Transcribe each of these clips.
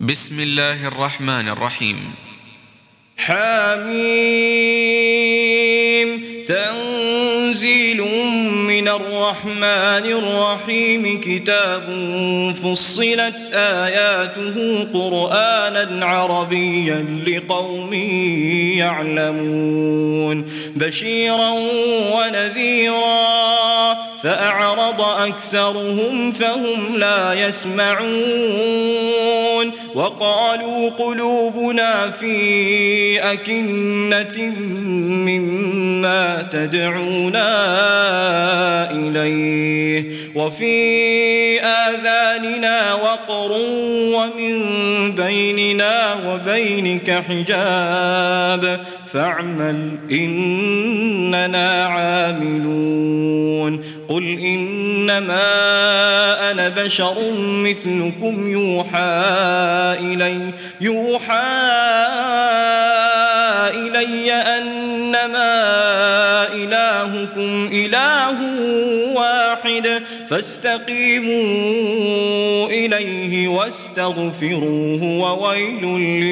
بسم الله الرحمن الرحيم. حميم تنزيل من الرحمن الرحيم. كتاب فصلت آياته قرآنا عربيا لقوم يعلمون بشيرا ونذيرا فأعرض أكثرهم فهم لا يسمعون وقالوا قلوبنا في أكنة مما تدعونا إليه وفي آذاننا وقر ومن بيننا وبينك حجاب فاعمل إننا عاملون. قل إنما أنا بشر مثلكم يوحى إلي أنما إلهكم إله واحد فاستقيموا إليه واستغفروه وويل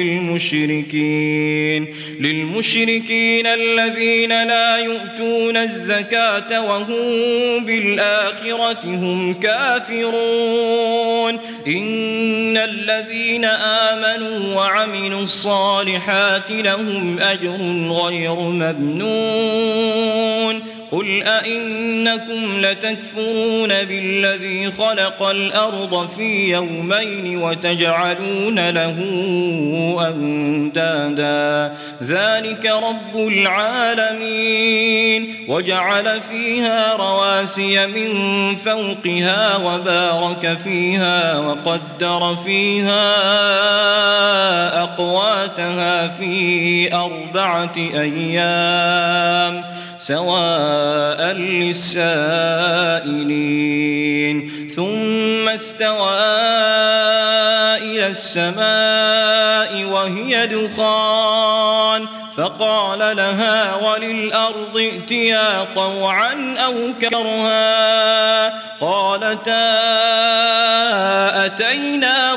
للمشركين الذين لا يؤتون الزكاة وهم بالآخرة هم كافرون. إن الذين آمنوا وعملوا الصالحات لهم أجر غير ممنون. قل أئنكم لتكفرون بالذي خلق الأرض في يومين وتجعلون له أندادا ذلك رب العالمين. وجعل فيها رواسي من فوقها وبارك فيها وقدر فيها أقواتها في 4 أيام سواء للسائلين. ثم استوى إلى السماء وهي دخان فقال لها وللأرض ائتيا طوعا أو كرها قالتا أتينا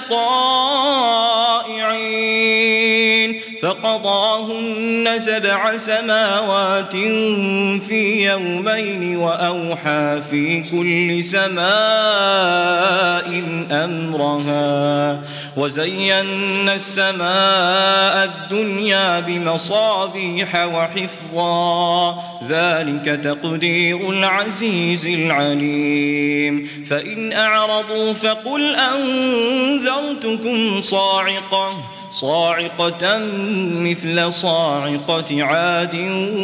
طائعين فقضاهن 7 سماوات في يومين وأوحى في كل سماء أمرها وزينا السماء الدنيا بمصابيح وحفظا ذلك تقدير العزيز العليم. فإن أعرضوا فقل أنذرتكم صاعقة مثل صاعقة عاد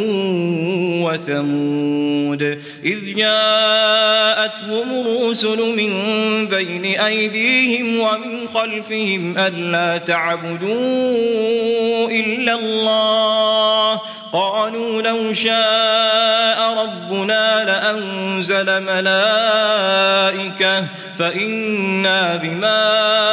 وثمود إذ جاءتهم الرسل من بين أيديهم ومن خلفهم ألا تعبدوا إلا الله قالوا لو شاء ربنا لأنزل ملائكة فإنا بما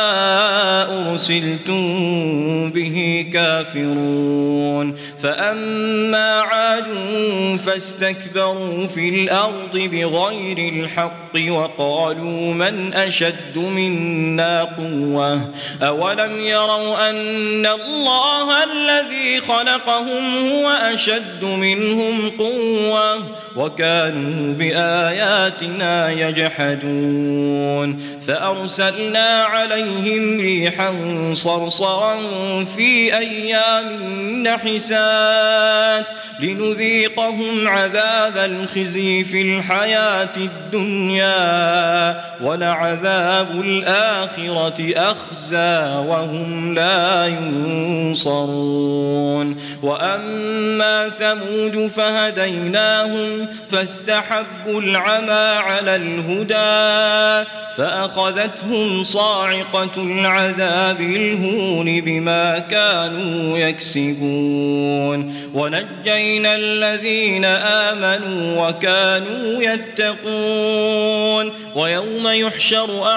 أرسلتم به كافرون. فأما عاد فاستكبروا في الأرض بغير الحق وقالوا من أشد منا قوة أولم يروا أن الله الذي خلقهم هو أشد منهم قوة وكانوا بآياتنا يجحدون. فأرسلنا عليهم ريحا صرصرا في أيام نحسات لنذيقهم عذاب الخزي في الحياة الدنيا ولعذاب الآخرة أخزى وهم لا ينصرون. وأما ثمود فهديناهم فاستحبوا العمى على الهدى فأخذتهم صاعقة العذاب الهون بما كانوا يكسبون. ونجينا الذين آمنوا وكانوا يتقون. ويوم يحشر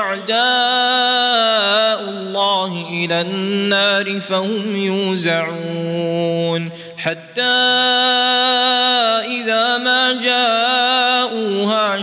أعداء الله إلى النار فهم يوزعون حتى إذا ما جاءوها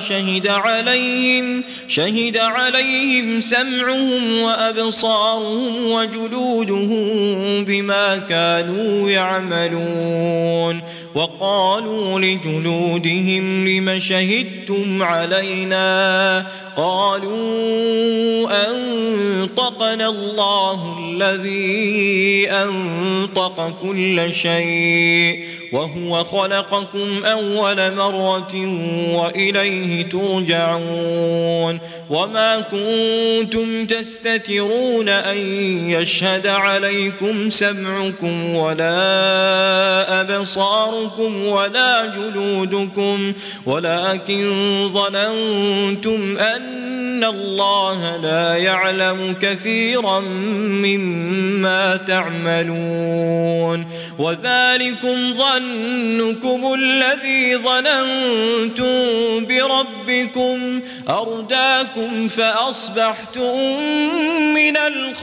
شهد عليهم سمعهم وأبصارهم وجلودهم بما كانوا يعملون وقالوا لجلودهم لم شهدتم علينا قالوا أنطقنا الله الذي أنطق كل شيء وهو خلقكم أول مرة وإليه ترجعون وما كنتم تستترون أن يشهد عليكم سمعكم ولا أبصاركم ولا جلودكم ولكن ظننتم أن الله لا يعلم كثيرا مما تعملون وذلكم ظنكم الذي ظننتم بربكم أرداكم فأصبحتم من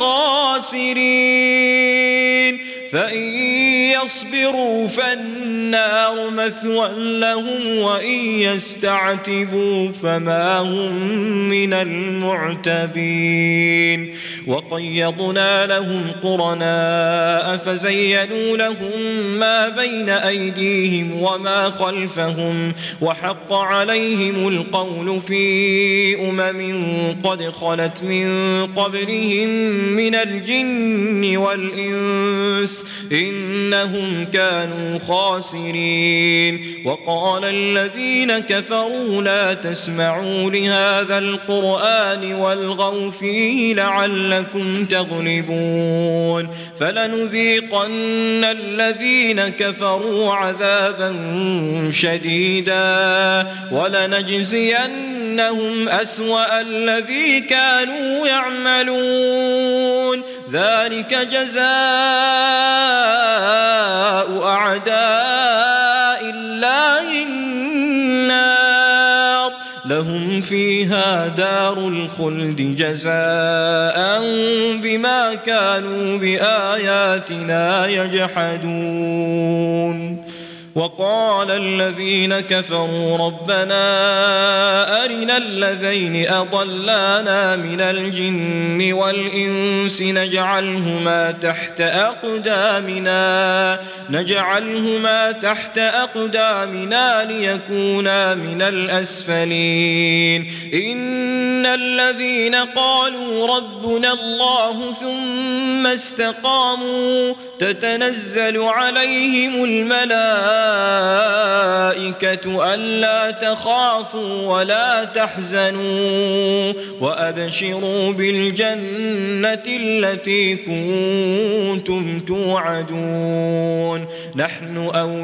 الخاسرين فإن يصبروا فالنار مثوى لهم وإن يستعتبوا فما هم من المعتبين وقيضنا لهم قرناء فزينوا لهم ما بين أيديهم وما خلفهم وحق عليهم القول في قد خلت من قبلهم من الجن والإنس إنهم كانوا خاسرين وقال الذين كفروا لا تسمعوا لهذا القرآن والغوا فيه لعلكم تغلبون فلنذيقن الذين كفروا عذابا شديدا ولنجزينهم أسوأ الذي كانوا يعملون ذلك جزاء أعداء الله النار لهم فيها دار الخلد جزاء بما كانوا بآياتنا يجحدون وقال الذين كفروا ربنا أرنا الذين أضلانا من الجن والإنس نجعلهما تحت أقدامنا ليكونا من الأسفلين إن الذين قالوا ربنا الله ثم استقاموا تتنزل عليهم الملائكة ألا تخافوا ولا تحزنوا وأبشروا بالجنة التي كنتم توعدون نحن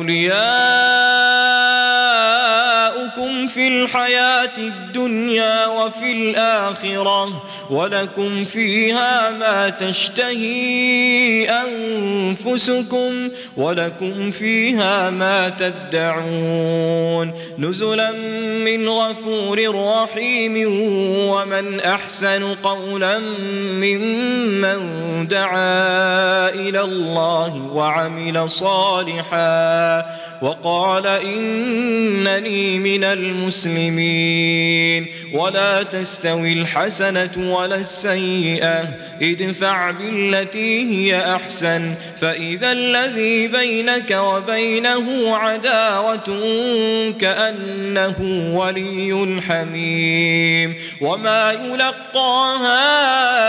أولياؤكم في الحياة الدنيا وفي الآخرة ولكم فيها ما تشتهي أنفسكم ولكم فيها ما تدعون نزلا من غفور رحيم ومن أحسن قولا ممن دعا إلى الله وعمل صالحا وقال إنني من المسلمين ولا تستوي الحسنة ولا السيئة ادفع بالتي هي أحسن فإذا الذي بينك وبينه عداوة كأنه ولي حميم وما يلقاها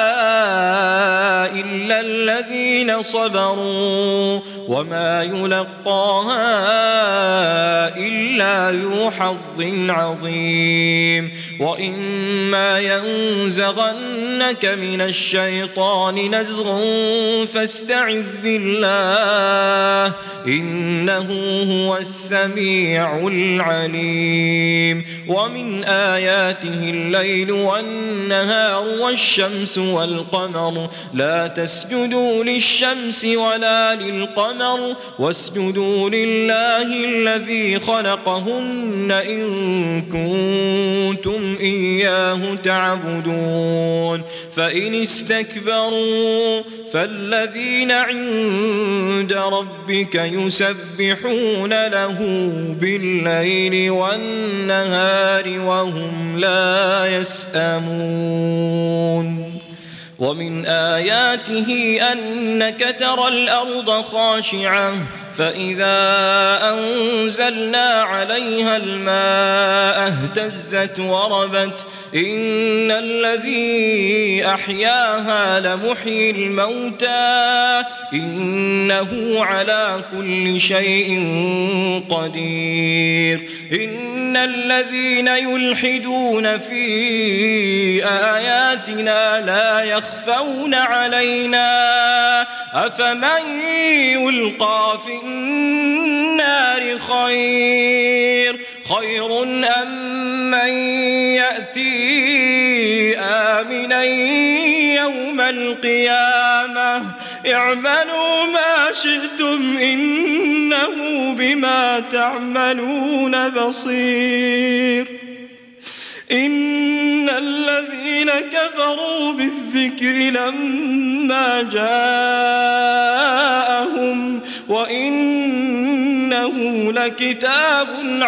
إلا الذين صبروا وما يلقاها إلا ذو حظ عظيم وإما ينزغنك من الشيطان نزغ فاستعذ بالله إنه هو السميع العليم ومن آياته الليل والنهار والشمس والقمر لا تسجدوا للشمس ولا للقمر واسجدوا لله الذي خلقهن إن كنتم إياه تعبدون فإن استكبروا فالذين عند ربك يسبحون له بالليل والنهار وهم لا يسأمون ومن آياته أنك ترى الأرض خاشعة فإذا أنزلنا عليها الماء اهتزت وربت إن الذي أحياها لمحيي الموتى إنه على كل شيء قدير إن الذين يلحدون في آياتنا لا يخفون علينا أفمن يلقى في النار خير أم من يأتي آمنا يوم القيامة اعملوا ما شئتم إنه بما تعملون بصير إن الذين كفروا بالذكر لما جاءهم وإنه لكتاب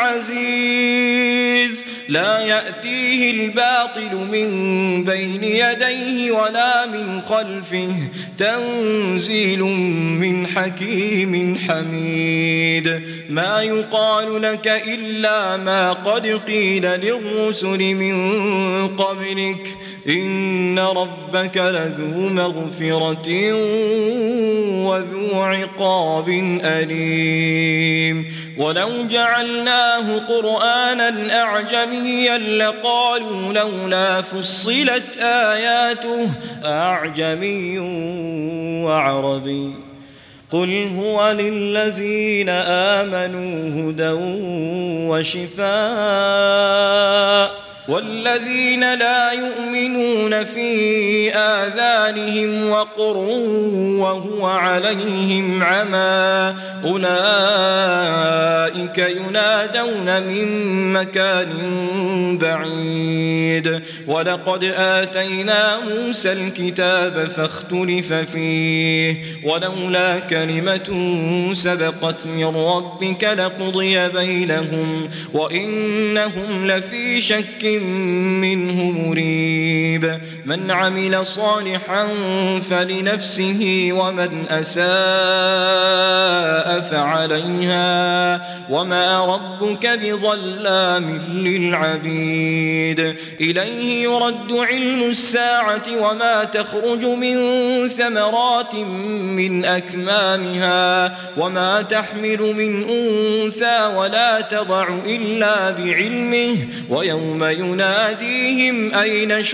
عزيز لا يأتيه الباطل من بين يديه ولا من خلفه تنزيل من حكيم حميد ما يقال لك إلا ما قد قيل للرسل من قبلك إن ربك لذو مغفرة وذو عقاب أليم ولو جعلناه قرآنا أعجميا لقالوا لولا فصلت آياته أعجمي وعربي قل هو للذين آمنوا هدى وشفاء والذين لا يؤمنون في آذانهم وقر وهو عليهم عمى أولئك ينادون من مكان بعيد ولقد آتينا موسى الكتاب فاختلف فيه ولولا كلمة سبقت من ربك لقضي بينهم وإنهم لفي شك منه مريب من عمل صالحا فلنفسه ومن أساء فعليها وما ربك بظلام للعبيد إليه يرد علم الساعة وما تخرج من ثمرات من أكمامها وما تحمل من أنثى ولا تضع إلا بعلمه ويوم يناديهم أين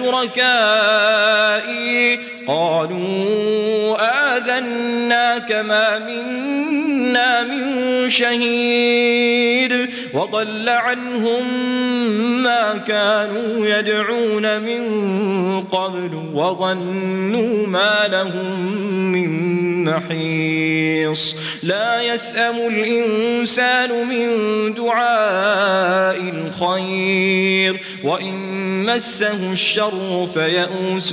شركائي قالوا آذناك ما منا من شهيد وضل عنهم ما كانوا يدعون من قبل وظنوا ما لهم من محيص لا يسأم الإنسان من دعاء الخير وإن مسه الشر فيئوس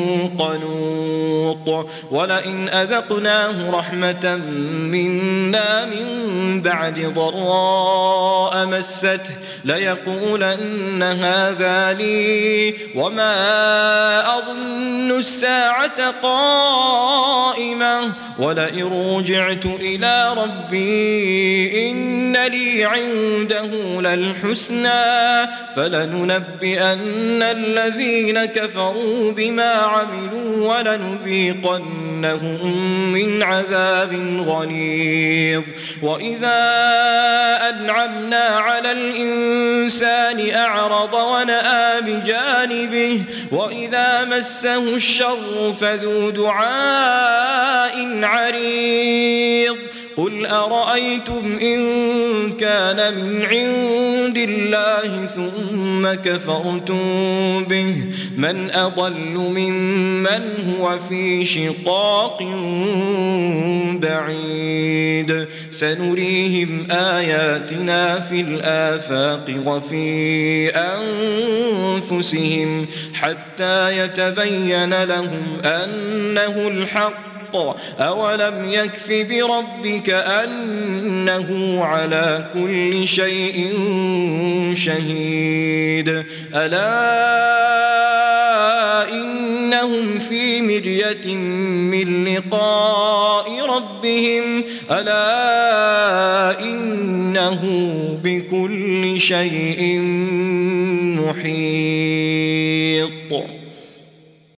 قنوط ولئن أذقناه رحمة منا من بعد ضراء مسته ليقولن هذا لي وما أظن الساعة قائمة ولئن رجعت إلى ربي إن لي عنده للحسنى فلننبئن الذين كفروا بما عملوا ولنذيقنهم من عذاب غليظ وإذا أنعمنا على الإنسان أعرض ونأى بجانبه وإذا مسه الشر فذو دعاء عريض قل أرأيتم إن كان من عند الله ثم كفرتم به من أضل ممن هو في شقاق بعيد سنريهم آياتنا في الآفاق وفي أنفسهم حتى يتبين لهم أنه الحق أولم يكف بربك أنه على كل شيء شهيد ألا إنهم في مرية من لقاء ربهم ألا إنه بكل شيء محيط